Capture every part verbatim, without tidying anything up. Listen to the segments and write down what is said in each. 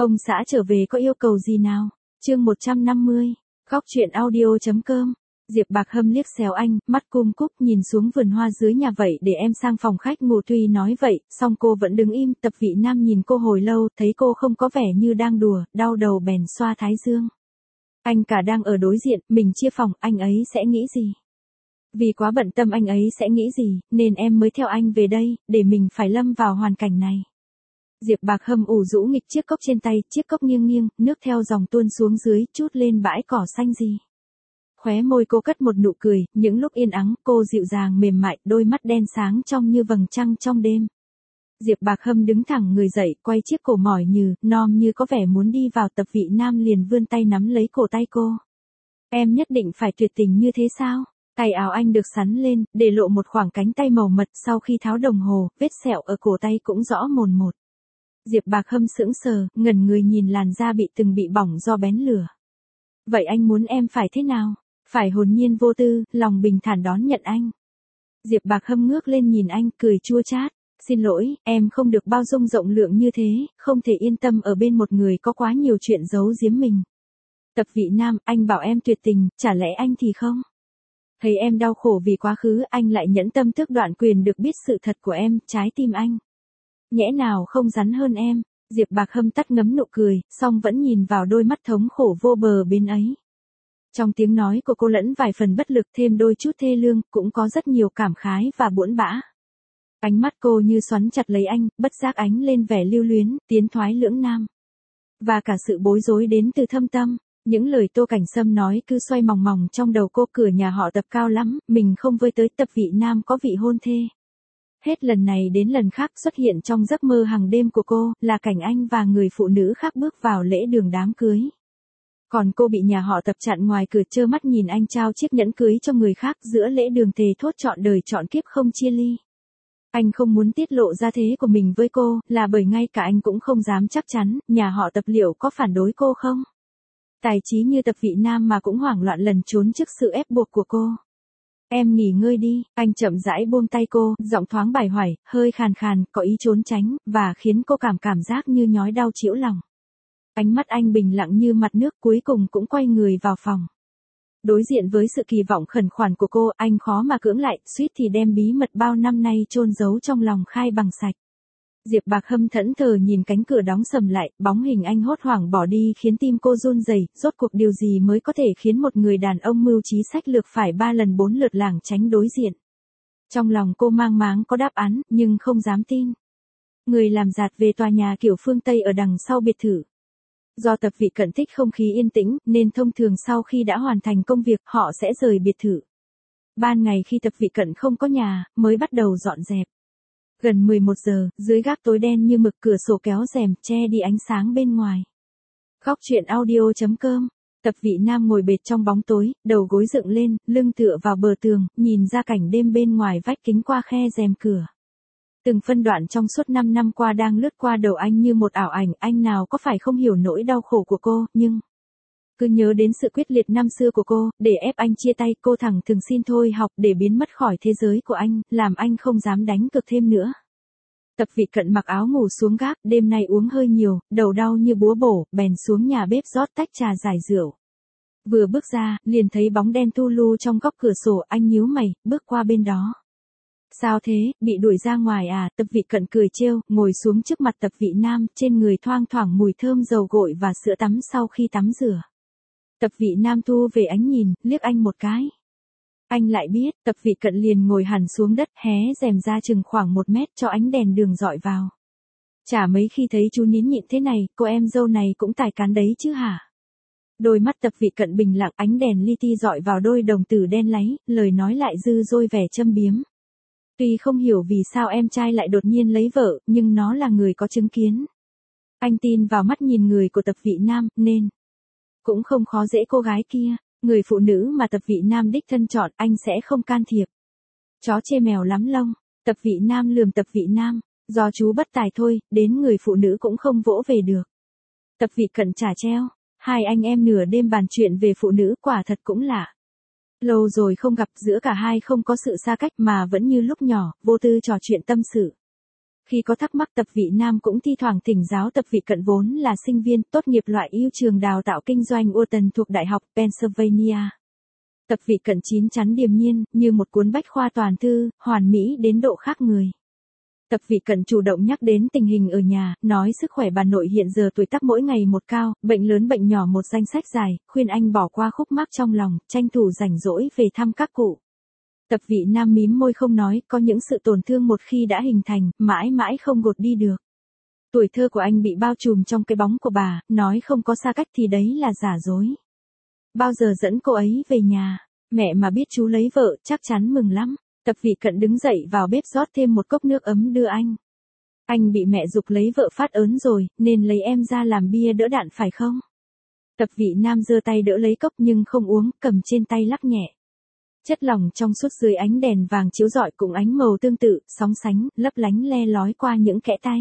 Ông xã trở về có yêu cầu gì nào? Chương một trăm năm mươi. Góc truyện audio.com. Diệp Bạc Hâm liếc xéo anh, mắt cung cúc nhìn xuống vườn hoa dưới nhà vậy để em sang phòng khách ngủ, tuy nói vậy, song cô vẫn đứng im. Tập Vị Nam nhìn cô hồi lâu, thấy cô không có vẻ như đang đùa, đau đầu bèn xoa thái dương. Anh cả đang ở đối diện, mình chia phòng, anh ấy sẽ nghĩ gì? Vì quá bận tâm anh ấy sẽ nghĩ gì, nên em mới theo anh về đây, để mình phải lâm vào hoàn cảnh này. Diệp Bạc Hâm ủ rũ nghịch chiếc cốc trên tay, chiếc cốc nghiêng nghiêng, nước theo dòng tuôn xuống dưới, chút lên bãi cỏ xanh gì. Khóe môi cô cất một nụ cười, những lúc yên ắng, cô dịu dàng mềm mại, đôi mắt đen sáng trong như vầng trăng trong đêm. Diệp Bạc Hâm đứng thẳng người dậy, quay chiếc cổ mỏi nhừ, nom như có vẻ muốn đi vào. Tập Vị Nam liền vươn tay nắm lấy cổ tay cô. Em nhất định phải tuyệt tình như thế sao? Tay áo anh được xắn lên, để lộ một khoảng cánh tay màu mật, sau khi tháo đồng hồ, vết sẹo ở cổ tay cũng rõ mồn một. Diệp Bạc Hâm sững sờ, ngẩn người nhìn làn da bị từng bị bỏng do bén lửa. Vậy anh muốn em phải thế nào? Phải hồn nhiên vô tư, lòng bình thản đón nhận anh. Diệp Bạc Hâm ngước lên nhìn anh, cười chua chát. Xin lỗi, em không được bao dung rộng lượng như thế, không thể yên tâm ở bên một người có quá nhiều chuyện giấu giếm mình. Tập Vị Nam, anh bảo em tuyệt tình, chả lẽ anh thì không? Thấy em đau khổ vì quá khứ, anh lại nhẫn tâm tước đoạt quyền được biết sự thật của em, trái tim anh. Nhẽ nào không rắn hơn em? Diệp Bạc Hâm tắt ngấm nụ cười, song vẫn nhìn vào đôi mắt thống khổ vô bờ bên ấy. Trong tiếng nói của cô lẫn vài phần bất lực, thêm đôi chút thê lương, cũng có rất nhiều cảm khái và buỗn bã. Ánh mắt cô như xoắn chặt lấy anh, bất giác ánh lên vẻ lưu luyến, tiến thoái lưỡng nan. Và cả sự bối rối đến từ thâm tâm. Những lời Tô Cảnh Sâm nói cứ xoay mòng mòng trong đầu cô. Cửa nhà họ Tập cao lắm, mình không với tới. Tập Vị Nam có vị hôn thê. Hết lần này đến lần khác xuất hiện trong giấc mơ hàng đêm của cô, là cảnh anh và người phụ nữ khác bước vào lễ đường đám cưới. Còn cô bị nhà họ Tập chặn ngoài cửa, trơ mắt nhìn anh trao chiếc nhẫn cưới cho người khác, giữa lễ đường thề thốt trọn đời trọn kiếp không chia ly. Anh không muốn tiết lộ ra thế của mình với cô, là bởi ngay cả anh cũng không dám chắc chắn, nhà họ Tập liệu có phản đối cô không? Tài trí như Tập Vị Nam mà cũng hoảng loạn lẩn trốn trước sự ép buộc của cô. Em nghỉ ngơi đi, anh chậm rãi buông tay cô, giọng thoáng bài hoài, hơi khàn khàn, có ý trốn tránh, và khiến cô cảm cảm giác như nhói đau trĩu lòng. Ánh mắt anh bình lặng như mặt nước, cuối cùng cũng quay người vào phòng. Đối diện với sự kỳ vọng khẩn khoản của cô, anh khó mà cưỡng lại, suýt thì đem bí mật bao năm nay chôn giấu trong lòng khai bằng sạch. Diệp Bạc Hâm thẫn thờ nhìn cánh cửa đóng sầm lại, bóng hình anh hốt hoảng bỏ đi khiến tim cô run rẩy. Rốt cuộc điều gì mới có thể khiến một người đàn ông mưu trí sách lược phải ba lần bốn lượt lảng tránh đối diện? Trong lòng cô mang máng có đáp án, nhưng không dám tin. Người làm giạt về tòa nhà kiểu phương Tây ở đằng sau biệt thự. Do Tập Vị Cận thích không khí yên tĩnh, nên thông thường sau khi đã hoàn thành công việc, họ sẽ rời biệt thự. Ban ngày khi Tập Vị Cận không có nhà, mới bắt đầu dọn dẹp. Gần mười một giờ, dưới gác tối đen như mực, cửa sổ kéo rèm, che đi ánh sáng bên ngoài. Góc truyện audio.com. Tập Vị Nam ngồi bệt trong bóng tối, đầu gối dựng lên, lưng tựa vào bờ tường, nhìn ra cảnh đêm bên ngoài vách kính qua khe rèm cửa. Từng phân đoạn trong suốt năm năm qua đang lướt qua đầu anh như một ảo ảnh. Anh nào có phải không hiểu nỗi đau khổ của cô, nhưng cứ nhớ đến sự quyết liệt năm xưa của cô, để ép anh chia tay, cô thẳng thừng xin thôi học để biến mất khỏi thế giới của anh, làm anh không dám đánh cược thêm nữa. Tập Vị Cận mặc áo ngủ xuống gác, đêm nay uống hơi nhiều, đầu đau như búa bổ, bèn xuống nhà bếp rót tách trà giải rượu. Vừa bước ra, liền thấy bóng đen thu lu trong góc cửa sổ, anh nhíu mày, bước qua bên đó. Sao thế, bị đuổi ra ngoài à? Tập Vị Cận cười trêu, ngồi xuống trước mặt Tập Vị Nam, trên người thoang thoảng mùi thơm dầu gội và sữa tắm sau khi tắm rửa. Tập Vị Nam thu về ánh nhìn, liếc anh một cái. Anh lại biết, Tập Vị Cận liền ngồi hẳn xuống đất, hé rèm ra chừng khoảng một mét cho ánh đèn đường dọi vào. Chả mấy khi thấy chú nín nhịn thế này, cô em dâu này cũng tài cán đấy chứ hả? Đôi mắt Tập Vị Cận bình lặng, ánh đèn li ti dọi vào đôi đồng tử đen láy, lời nói lại dư dôi vẻ châm biếm. Tuy không hiểu vì sao em trai lại đột nhiên lấy vợ, nhưng nó là người có chứng kiến. Anh tin vào mắt nhìn người của Tập Vị Nam, nên cũng không khó dễ cô gái kia. Người phụ nữ mà Tập Vị Nam đích thân chọn, anh sẽ không can thiệp. Chó chê mèo lắm lông. Tập Vị Nam lườm Tập Vị Nam. Do chú bất tài thôi, đến người phụ nữ cũng không vỗ về được. Tập Vị Cận trả treo. Hai anh em nửa đêm bàn chuyện về phụ nữ, quả thật cũng lạ. Lâu rồi không gặp, giữa cả hai không có sự xa cách mà vẫn như lúc nhỏ, vô tư trò chuyện tâm sự. Khi có thắc mắc Tập Vị Nam cũng thi thoảng thỉnh giáo Tập Vị Cận vốn là sinh viên tốt nghiệp loại ưu trường đào tạo kinh doanh Wharton thuộc Đại học Pennsylvania. Tập Vị Cận chín chắn điềm nhiên, như một cuốn bách khoa toàn thư, hoàn mỹ đến độ khác người. Tập Vị Cận chủ động nhắc đến tình hình ở nhà, nói sức khỏe bà nội hiện giờ tuổi tác mỗi ngày một cao, bệnh lớn bệnh nhỏ một danh sách dài, khuyên anh bỏ qua khúc mắc trong lòng, tranh thủ rảnh rỗi về thăm các cụ. Tập Vị Nam mím môi không nói, có những sự tổn thương một khi đã hình thành, mãi mãi không gột đi được. Tuổi thơ của anh bị bao trùm trong cái bóng của bà, nói không có xa cách thì đấy là giả dối. Bao giờ dẫn cô ấy về nhà, mẹ mà biết chú lấy vợ, chắc chắn mừng lắm. Tập Vị Cận đứng dậy vào bếp rót thêm một cốc nước ấm đưa anh. Anh bị mẹ giục lấy vợ phát ớn rồi, nên lấy em ra làm bia đỡ đạn phải không? Tập Vị Nam giơ tay đỡ lấy cốc nhưng không uống, cầm trên tay lắc nhẹ. Chất lỏng trong suốt dưới ánh đèn vàng chiếu rọi cùng ánh màu tương tự, sóng sánh, lấp lánh le lói qua những kẽ tay.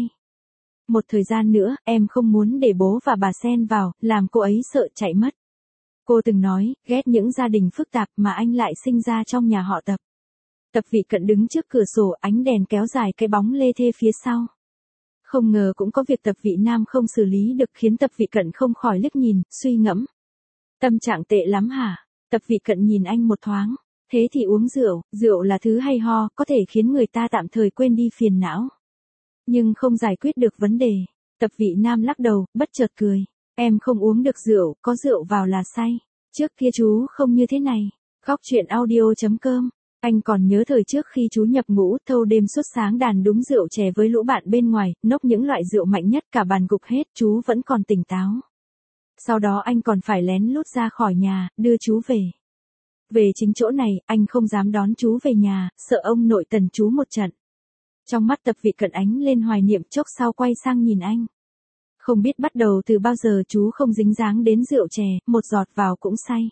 Một thời gian nữa, em không muốn để bố và bà xen vào, làm cô ấy sợ chạy mất. Cô từng nói, ghét những gia đình phức tạp mà anh lại sinh ra trong nhà họ Tập. Tập Vị Cận đứng trước cửa sổ, ánh đèn kéo dài cái bóng lê thê phía sau. Không ngờ cũng có việc Tập Vị Nam không xử lý được khiến Tập Vị Cận không khỏi liếc nhìn, suy ngẫm. Tâm trạng tệ lắm hả? Tập Vị Cận nhìn anh một thoáng. Thế thì uống rượu, rượu là thứ hay ho, có thể khiến người ta tạm thời quên đi phiền não. Nhưng không giải quyết được vấn đề. Tập Vị Nam lắc đầu, bất chợt cười. Em không uống được rượu, có rượu vào là say. Trước kia chú không như thế này. Góc truyện audio chấm com. Anh còn nhớ thời trước khi chú nhập ngũ, thâu đêm suốt sáng đàn đúng rượu chè với lũ bạn bên ngoài, nốc những loại rượu mạnh nhất cả bàn gục hết, chú vẫn còn tỉnh táo. Sau đó anh còn phải lén lút ra khỏi nhà, đưa chú về. Về chính chỗ này, anh không dám đón chú về nhà, sợ ông nội tần chú một trận. Trong mắt Tập Vị Cận ánh lên hoài niệm, chốc sau quay sang nhìn anh. Không biết bắt đầu từ bao giờ chú không dính dáng đến rượu chè, một giọt vào cũng say.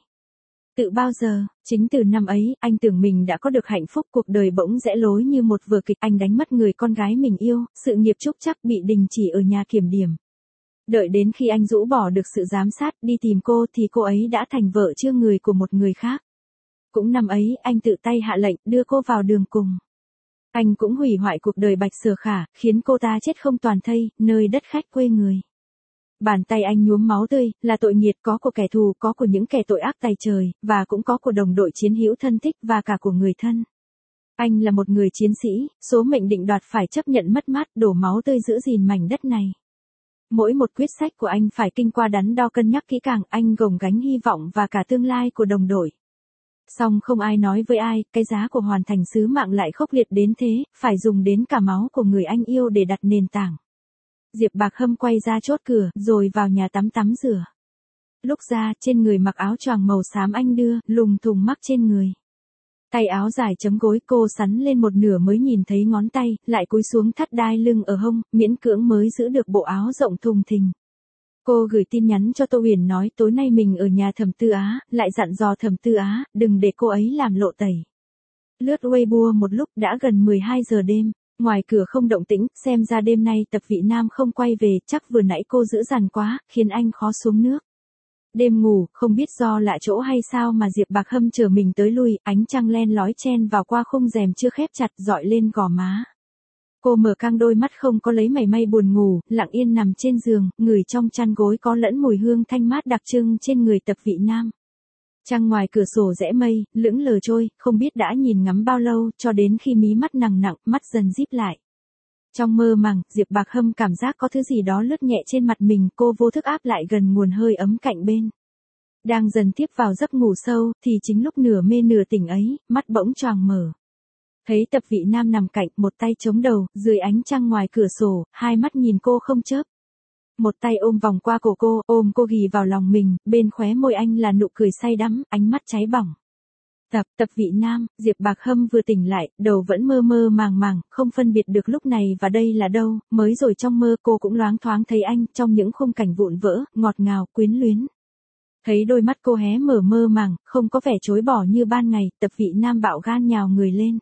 Tự bao giờ, chính từ năm ấy, anh tưởng mình đã có được hạnh phúc, cuộc đời bỗng rẽ lối như một vở kịch, anh đánh mất người con gái mình yêu, sự nghiệp trúc chắc bị đình chỉ ở nhà kiểm điểm. Đợi đến khi anh rũ bỏ được sự giám sát, đi tìm cô thì cô ấy đã thành vợ chưa người của một người khác. Cũng năm ấy, anh tự tay hạ lệnh, đưa cô vào đường cùng. Anh cũng hủy hoại cuộc đời Bạch Sở Khả, khiến cô ta chết không toàn thây, nơi đất khách quê người. Bàn tay anh nhuốm máu tươi, là tội nghiệt có của kẻ thù, có của những kẻ tội ác tày trời, và cũng có của đồng đội chiến hữu thân thích và cả của người thân. Anh là một người chiến sĩ, số mệnh định đoạt phải chấp nhận mất mát, đổ máu tươi giữ gìn mảnh đất này. Mỗi một quyết sách của anh phải kinh qua đắn đo cân nhắc kỹ càng, anh gồng gánh hy vọng và cả tương lai của đồng đội. Song không ai nói với ai, cái giá của hoàn thành sứ mạng lại khốc liệt đến thế, phải dùng đến cả máu của người anh yêu để đặt nền tảng. Diệp Bạc Hâm quay ra chốt cửa, rồi vào nhà tắm tắm rửa. Lúc ra, trên người mặc áo choàng màu xám anh đưa, lùng thùng mắc trên người. Tay áo dài chấm gối, cô sắn lên một nửa mới nhìn thấy ngón tay, lại cúi xuống thắt đai lưng ở hông, miễn cưỡng mới giữ được bộ áo rộng thùng thình. Cô gửi tin nhắn cho Tô Huyền nói tối nay mình ở nhà Thẩm Tư Á, lại dặn dò Thẩm Tư Á, đừng để cô ấy làm lộ tẩy. Lướt Weibo một lúc đã gần mười hai giờ đêm, ngoài cửa không động tĩnh, xem ra đêm nay Tập Vị Nam không quay về, chắc vừa nãy cô giữ dằn quá, khiến anh khó xuống nước. Đêm ngủ, không biết do lạ chỗ hay sao mà Diệp Bạc Hâm chờ mình tới lui, ánh trăng len lói chen vào qua khung rèm chưa khép chặt dọi lên gò má. Cô mở căng đôi mắt không có lấy mảy may buồn ngủ, lặng yên nằm trên giường, ngửi trong chăn gối có lẫn mùi hương thanh mát đặc trưng trên người Tập Vị Nam. Trăng ngoài cửa sổ rẽ mây, lững lờ trôi, không biết đã nhìn ngắm bao lâu, cho đến khi mí mắt nặng nặng, mắt dần díp lại. Trong mơ màng, Diệp Bạc Hâm cảm giác có thứ gì đó lướt nhẹ trên mặt mình, cô vô thức áp lại gần nguồn hơi ấm cạnh bên. Đang dần tiếp vào giấc ngủ sâu, thì chính lúc nửa mê nửa tỉnh ấy, mắt bỗng choàng mở. Thấy Tập Vị Nam nằm cạnh, một tay chống đầu, dưới ánh trăng ngoài cửa sổ, hai mắt nhìn cô không chớp. Một tay ôm vòng qua cổ cô, ôm cô ghì vào lòng mình, bên khóe môi anh là nụ cười say đắm, ánh mắt cháy bỏng. Tập, Tập Vị Nam, Diệp Bạc Hâm vừa tỉnh lại, đầu vẫn mơ mơ màng màng, không phân biệt được lúc này và đây là đâu, mới rồi trong mơ cô cũng loáng thoáng thấy anh, trong những khung cảnh vụn vỡ, ngọt ngào, quyến luyến. Thấy đôi mắt cô hé mở mơ màng, không có vẻ chối bỏ như ban ngày, Tập Vị Nam bạo gan nhào người lên.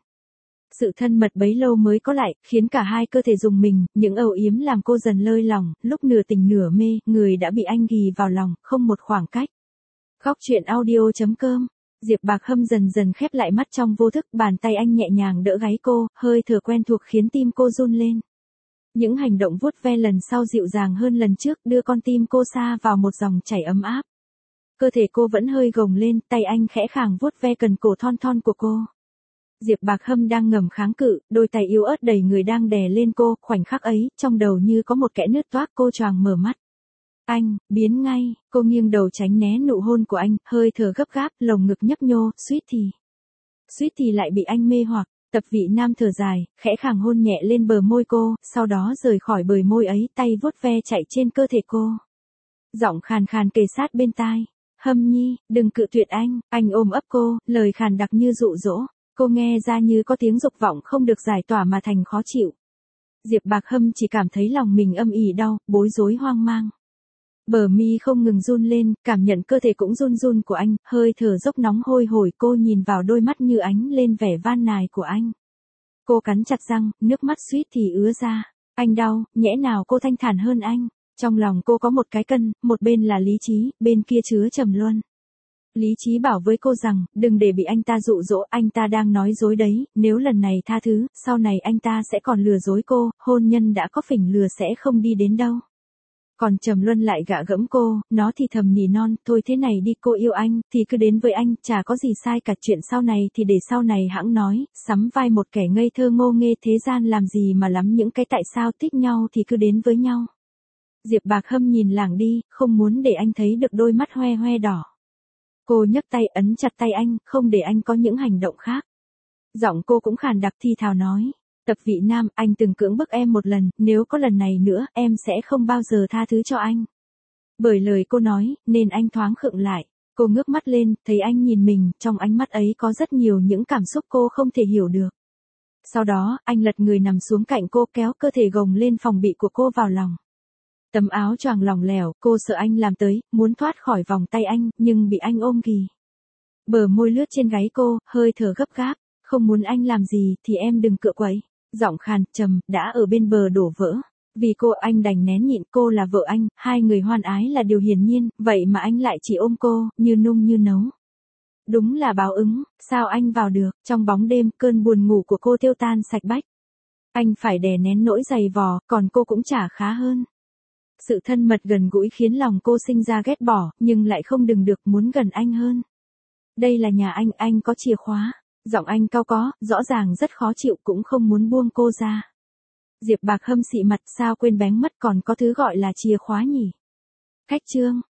Sự thân mật bấy lâu mới có lại, khiến cả hai cơ thể rùng mình, những âu yếm làm cô dần lơi lòng, lúc nửa tỉnh nửa mê, người đã bị anh ghì vào lòng, không một khoảng cách. Góc truyện audio chấm com. Diệp Bạc Hâm dần dần khép lại mắt trong vô thức, bàn tay anh nhẹ nhàng đỡ gáy cô, hơi thở quen thuộc khiến tim cô run lên. Những hành động vuốt ve lần sau dịu dàng hơn lần trước, đưa con tim cô sa vào một dòng chảy ấm áp. Cơ thể cô vẫn hơi gồng lên, tay anh khẽ khàng vuốt ve cần cổ thon thon của cô. Diệp Bạc Hâm đang ngầm kháng cự, đôi tay yếu ớt đầy người đang đè lên cô, khoảnh khắc ấy, trong đầu như có một kẽ nứt toác, cô choàng mở mắt. Anh, biến ngay, cô nghiêng đầu tránh né nụ hôn của anh, hơi thở gấp gáp, lồng ngực nhấp nhô, suýt thì. Suýt thì lại bị anh mê hoặc. Tập Vị Nam thở dài, khẽ khàng hôn nhẹ lên bờ môi cô, sau đó rời khỏi bờ môi ấy, tay vuốt ve chạy trên cơ thể cô. Giọng khàn khàn kề sát bên tai. Hâm Nhi, đừng cự tuyệt anh, anh ôm ấp cô, lời khàn đặc như dụ dỗ. Cô nghe ra như có tiếng dục vọng không được giải tỏa mà thành khó chịu. Diệp Bạc Hâm chỉ cảm thấy lòng mình âm ỉ đau, bối rối hoang mang. Bờ mi không ngừng run lên, cảm nhận cơ thể cũng run run của anh, hơi thở dốc nóng hôi hổi, cô nhìn vào đôi mắt như ánh lên vẻ van nài của anh. Cô cắn chặt răng, nước mắt suýt thì ứa ra. Anh đau, nhẽ nào cô thanh thản hơn anh. Trong lòng cô có một cái cân, một bên là lý trí, bên kia chứa trầm luân. Lý trí bảo với cô rằng, đừng để bị anh ta dụ dỗ, anh ta đang nói dối đấy, nếu lần này tha thứ, sau này anh ta sẽ còn lừa dối cô, hôn nhân đã có phỉnh lừa sẽ không đi đến đâu. Còn Trầm Luân lại gạ gẫm cô, nó thì thầm nỉ non, thôi thế này đi, cô yêu anh, thì cứ đến với anh, chả có gì sai cả, chuyện sau này thì để sau này hẵng nói, sắm vai một kẻ ngây thơ ngô nghê, thế gian làm gì mà lắm những cái tại sao, thích nhau thì cứ đến với nhau. Diệp Bạc Hâm nhìn lảng đi, không muốn để anh thấy được đôi mắt hoe hoe đỏ. Cô nhấc tay ấn chặt tay anh, không để anh có những hành động khác. Giọng cô cũng khàn đặc thi thào nói. Tập Vị Nam, anh từng cưỡng bức em một lần, nếu có lần này nữa, em sẽ không bao giờ tha thứ cho anh. Bởi lời cô nói, nên anh thoáng khựng lại. Cô ngước mắt lên, thấy anh nhìn mình, trong ánh mắt ấy có rất nhiều những cảm xúc cô không thể hiểu được. Sau đó, anh lật người nằm xuống cạnh cô, kéo cơ thể gồng lên phòng bị của cô vào lòng. Tấm áo choàng lỏng lẻo, cô sợ anh làm tới, muốn thoát khỏi vòng tay anh, nhưng bị anh ôm ghì. Bờ môi lướt trên gáy cô, hơi thở gấp gáp, không muốn anh làm gì thì em đừng cựa quậy. Giọng khàn, trầm, đã ở bên bờ đổ vỡ. Vì cô anh đành nén nhịn, cô là vợ anh, hai người hoan ái là điều hiển nhiên, vậy mà anh lại chỉ ôm cô, như nung như nấu. Đúng là báo ứng, sao anh vào được, trong bóng đêm, cơn buồn ngủ của cô tiêu tan sạch bách. Anh phải đè nén nỗi dày vò, còn cô cũng chả khá hơn. Sự thân mật gần gũi khiến lòng cô sinh ra ghét bỏ, nhưng lại không đừng được muốn gần anh hơn. Đây là nhà anh, anh có chìa khóa. Giọng anh cao có, rõ ràng rất khó chịu, cũng không muốn buông cô ra. Diệp Bạc Hâm xị mặt, sao quên bén mất, còn có thứ gọi là chìa khóa nhỉ? Khách trương.